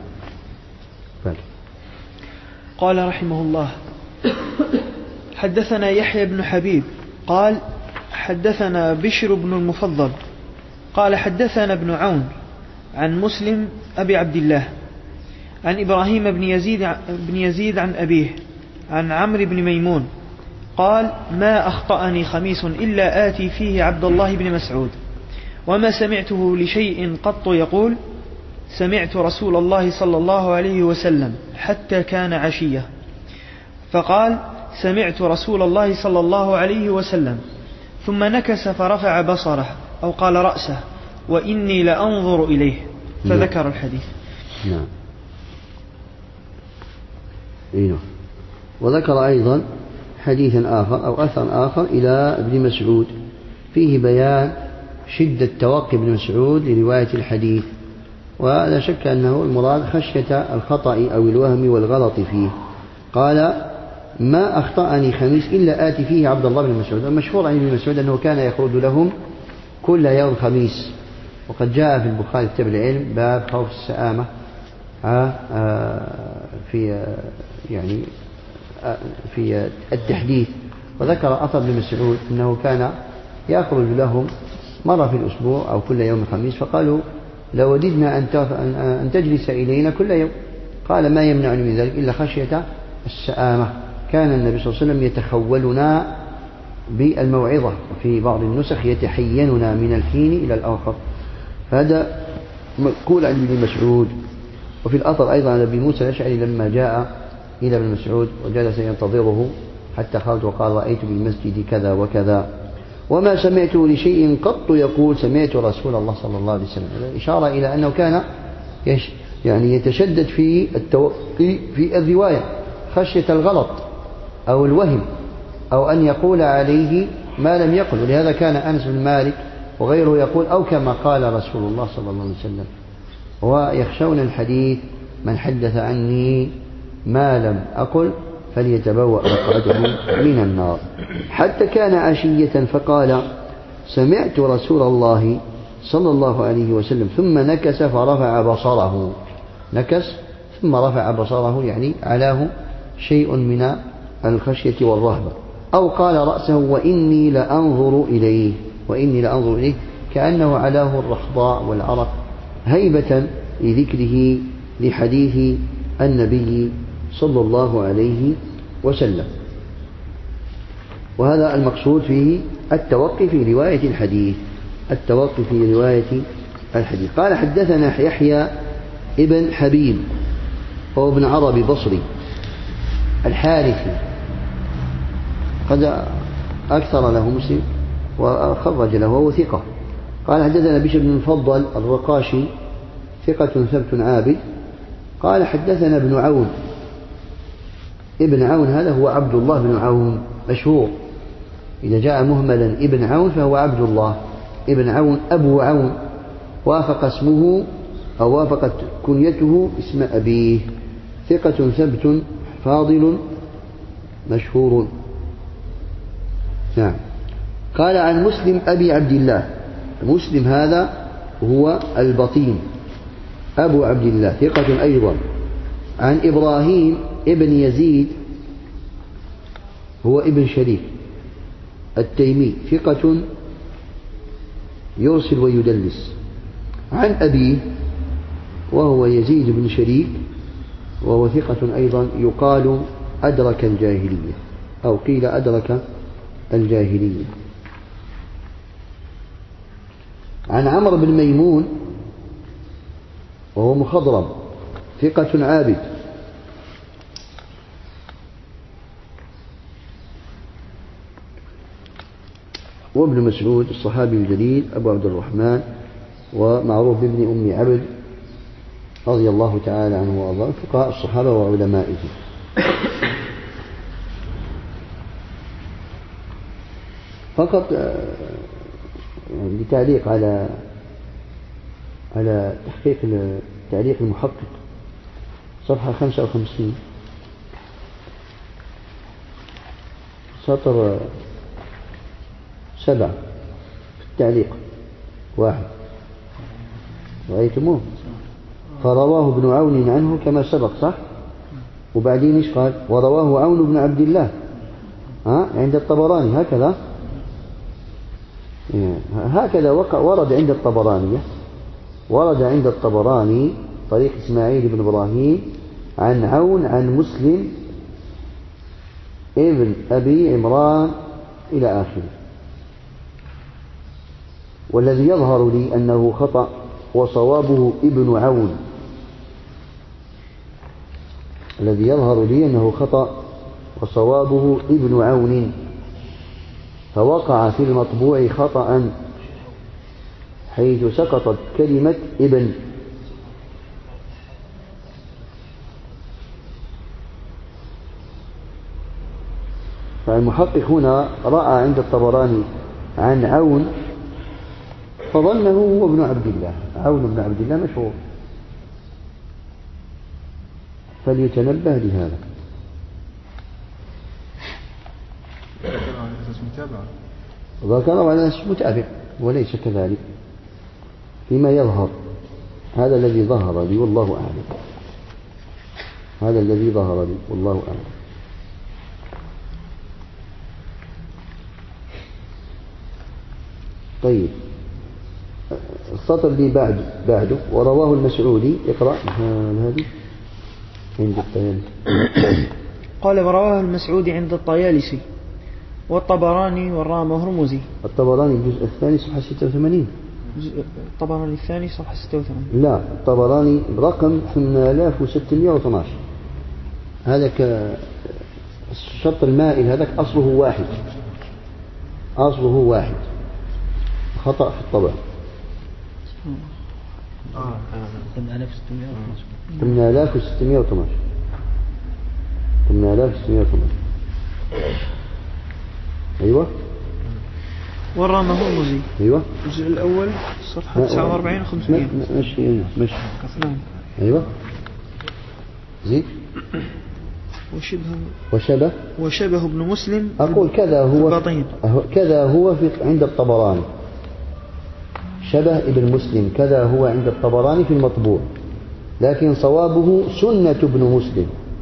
قال رحمه الله: حدثنا يحيى بن حبيب قال: حدثنا بشر بن المفضل قال: حدثنا ابن عون عن مسلم أبي عبد الله عن إبراهيم بن يزيد عن أبيه عن عمرو بن ميمون قال: ما أخطأني خميس إلا آتي فيه عبد الله بن مسعود، وما سمعته لشيء قط يقول: سمعت رسول الله صلى الله عليه وسلم حتى كان عشية، فقال: سمعت رسول الله صلى الله عليه وسلم، ثم نكس فرفع بصره أو قال رأسه، وإني لأنظر إليه، فذكر الحديث. نعم. وذكر أيضا حديثا آخر أو أثر آخر إلى ابن مسعود فيه بيان شدة توقي ابن مسعود لرواية الحديث، ولا شك أنه المراد خشية الخطأ أو الوهم والغلط فيه. قال: ما أخطأني خميس إلا آتي فيه عبد الله بن مسعود. المشهور عن ابن مسعود أنه كان يخرج لهم كل يوم خميس، وقد جاء في البخاري كتاب العلم باب خوف السآمة في التحديث، وذكر أثر ابن مسعود أنه كان يخرج لهم مرة في الأسبوع أو كل يوم خميس، فقالوا: لو وددنا أن تجلس إلينا كل يوم. قال: ما يمنعني من ذلك إلا خشية السآمة. كان النبي صلى الله عليه وسلم يتخولنا بالموعظة، وفي بعض النسخ يتحيننا من الحين إلى الآخر. هذا مقول عن ابن مسعود. وفي الأثر أيضا عن أبي موسى الأشعري لما جاء إلى ابن مسعود وجلس ينتظره حتى خرج وقال: رأيت بالمسجد كذا وكذا، وما سمعته لشيء قط يقول: سمعت رسول الله صلى الله عليه وسلم. إشارة إلى أنه كان يعني يتشدد في التوقي في الرواية خشية الغلط أو الوهم أو أن يقول عليه ما لم يقل. ولهذا كان أنس بن مالك وغيره يقول: أو كما قال رسول الله صلى الله عليه وسلم. ويخشون الحديث: من حدث عني ما لم أقل فليتبوأ مقعده من النار. حتى كان عشية فقال: سمعت رسول الله صلى الله عليه وسلم، ثم نكس فرفع بصره. نكس ثم رفع بصره، يعني علاه شيء من الخشية والرهبة. أو قال رأسه: وإني لأنظر إليه. وإني لأنظر إليه، كأنه علاه الرخضاء والعرق هيبة لذكره لحديث النبي صلى الله عليه وسلم. وهذا المقصود فيه التوقي في رواية الحديث. التوقي في رواية الحديث. قال حدثنا يحيى ابن حبيب هو ابن عربي بصري الحارثي، قد أكثر له مسلم وخرج له وهو ثقة. قال حدثنا بشر بن المفضل الرقاشي ثقة ثبت عابد. قال حدثنا ابن عون. ابن عون هذا هو عبد الله بن عون مشهور، إذا جاء مهملا ابن عون فهو عبد الله. ابن عون أبو عون، وافق اسمه أو وافقت كنيته اسم أبيه. ثقة ثبت فاضل مشهور. نعم. قال عن مسلم أبي عبد الله. مسلم هذا هو البطين أبو عبد الله ثقة أيضا. عن إبراهيم ابن يزيد هو ابن شريك التيمي ثقة يرسل ويدلس. عن أبيه وهو يزيد بن شريك وهو ثقة أيضا، يقال أدرك الجاهلية أو قيل أدرك الجاهلية. عن عمرو بن ميمون وهو مخضرم ثقة عابد. وابن مسعود الصحابي الجليل أبو عبد الرحمن ومعروف بابن أم عبد رضي الله تعالى عنه وأرضاه، فقهاء الصحابة وعلمائه. فقط لتعليق على تحقيق تعليق المحقق صفحة 55 سطر 7 في التعليق 1 رأيتموه؟ فرواه ابن عون عنه كما سبق صح؟ وبعدين ايش قال؟ ورواه عون بن عبد الله عند الطبراني هكذا ورد عند الطبراني. ورد عند الطبراني طريق إسماعيل بن إبراهيم عن عون عن مسلم ابن أبي عمران إلى آخره. والذي يظهر لي أنه خطأ وصوابه ابن عون. الذي يظهر لي أنه خطأ وصوابه ابن عون، فوقع في المطبوع خطأ حيث سقطت كلمة ابن. فالمحقق هنا رأى عند الطبراني عن عون فظنه هو ابن عبد الله. عون بن عبد الله مشهور، فليتنبه لهذا. ذكره على أساس متابع وليس كذلك فيما يظهر. هذا الذي ظهر لي والله أعلم. هذا الذي ظهر لي والله أعلم. طيب السطر اللي بعده ورواه المسعودي. اقرأ هذه عند الطيالسي. قال ورواه المسعودي عند الطيالسي والطبراني والرام هرمزي. الطبراني الجزء الثاني صفحة 86. الطبراني الثاني صفحة 86. لا الطبراني رقم 8612. هذا الشرط المائل هذاك أصله واحد. أصله واحد، خطأ في الطبع. 8612. 8612. أيوة. والرام هرمزي. أيوة. الجزء الأول صفحة 49 500. مشي. نعم. أيوة. زيد. وشبه ابن مسلم. أقول كذا هو عند الطبراني. شبه ابن مسلم كذا هو عند الطبراني في المطبوع، لكن صوابه سنة ابن مسلم.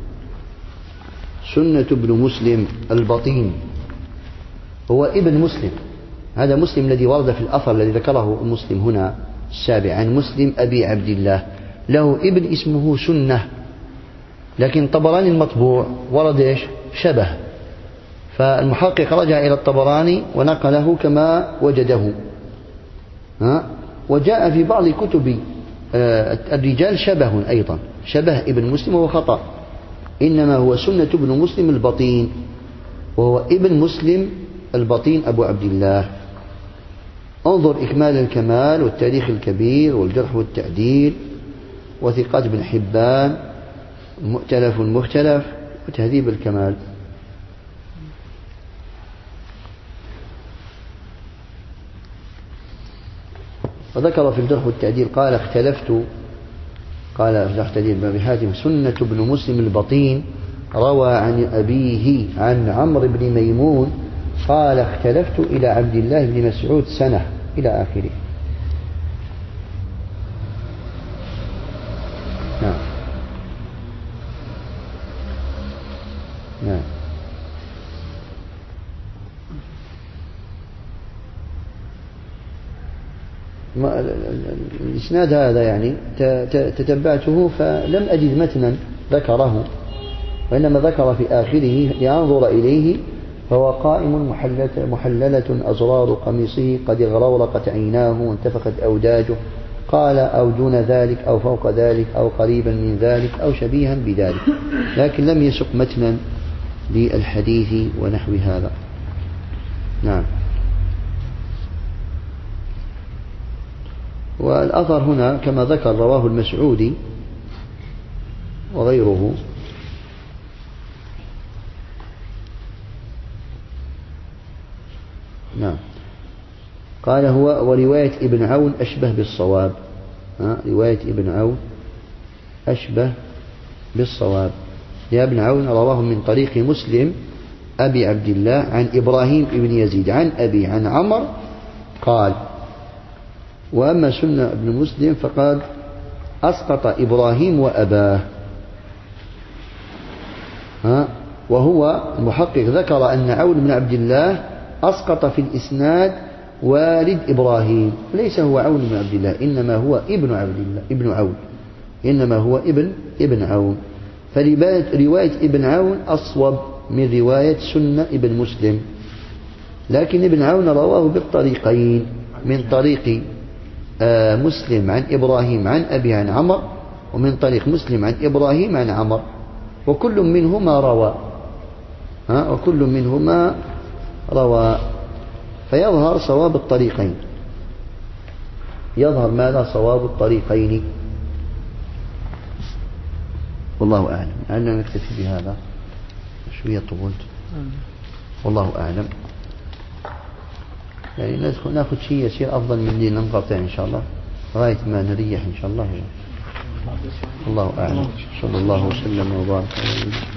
سنة ابن مسلم البطين هو ابن مسلم. هذا مسلم الذي ورد في الأثر الذي ذكره المسلم هنا السابع عن مسلم أبي عبد الله، له ابن اسمه سنة، لكن طبراني المطبوع ورد إيش؟ شبه. فالمحقق رجع إلى الطبراني ونقله كما وجده. وجاء في بعض كتب الرجال شبه أيضا، شبه ابن مسلم وهو خطأ، إنما هو سنة ابن مسلم البطين، وهو ابن مسلم البطين أبو عبد الله. انظر إكمال الكمال والتاريخ الكبير والجرح والتعديل وثقات ابن حبان، المؤتلف والمختلف وتهذيب الكمال. وذكر في الجرح والتعديل قال اختلفت، قال في الجرح والتعديل بن أبي حاتم سنة ابن مسلم البطين روى عن أبيه عن عمرو بن ميمون قال اختلفت إلى عبد الله بن مسعود سنة إلى آخره. نعم نعم. الإسناد هذا يعني تتبعته فلم أجد متنا ذكره، وإنما ذكر في آخره لأنظر إليه فهو قائم محللة أزرار قميصه قد اغرورقت عيناه وانتفخت أوداجه، قال أو دون ذلك أو فوق ذلك أو قريبا من ذلك أو شبيها بذلك، لكن لم يسق متنا للحديث ونحو هذا. نعم. والأثر هنا كما ذكر رواه المسعودي وغيره. نعم. قال هو ورواية ابن عون أشبه بالصواب. رواية ابن عون أشبه بالصواب، يا ابن عون رواه من طريق مسلم أبي عبد الله عن إبراهيم بن يزيد عن أبي عن عمر قال. وأما سنة ابن مسلم فقد أسقط إبراهيم وأباه. وهو المحقق ذكر أن عون بن عبد الله أسقط في الإسناد والد إبراهيم، ليس هو عون بن عبد الله إنما هو ابن عبد الله ابن عون، إنما هو ابن عون. فرواية ابن عون أصوب من رواية سنة ابن مسلم، لكن ابن عون رواه بالطريقين، من طريق مسلم عن إبراهيم عن أبي عن عمر، ومن طريق مسلم عن إبراهيم عن عمر، وكل منهما روى وكل منهما روى، فيظهر صواب الطريقين، يظهر ماذا صواب الطريقين. والله أعلم. أنا نكتفي بهذا، شوية طولت، والله أعلم. يعني ناخذ شيء يصير أفضل من اللي ننقطع إن شاء الله لغاية ما نريح إن شاء الله. الله أعلم. صلى الله وسلم وبارك على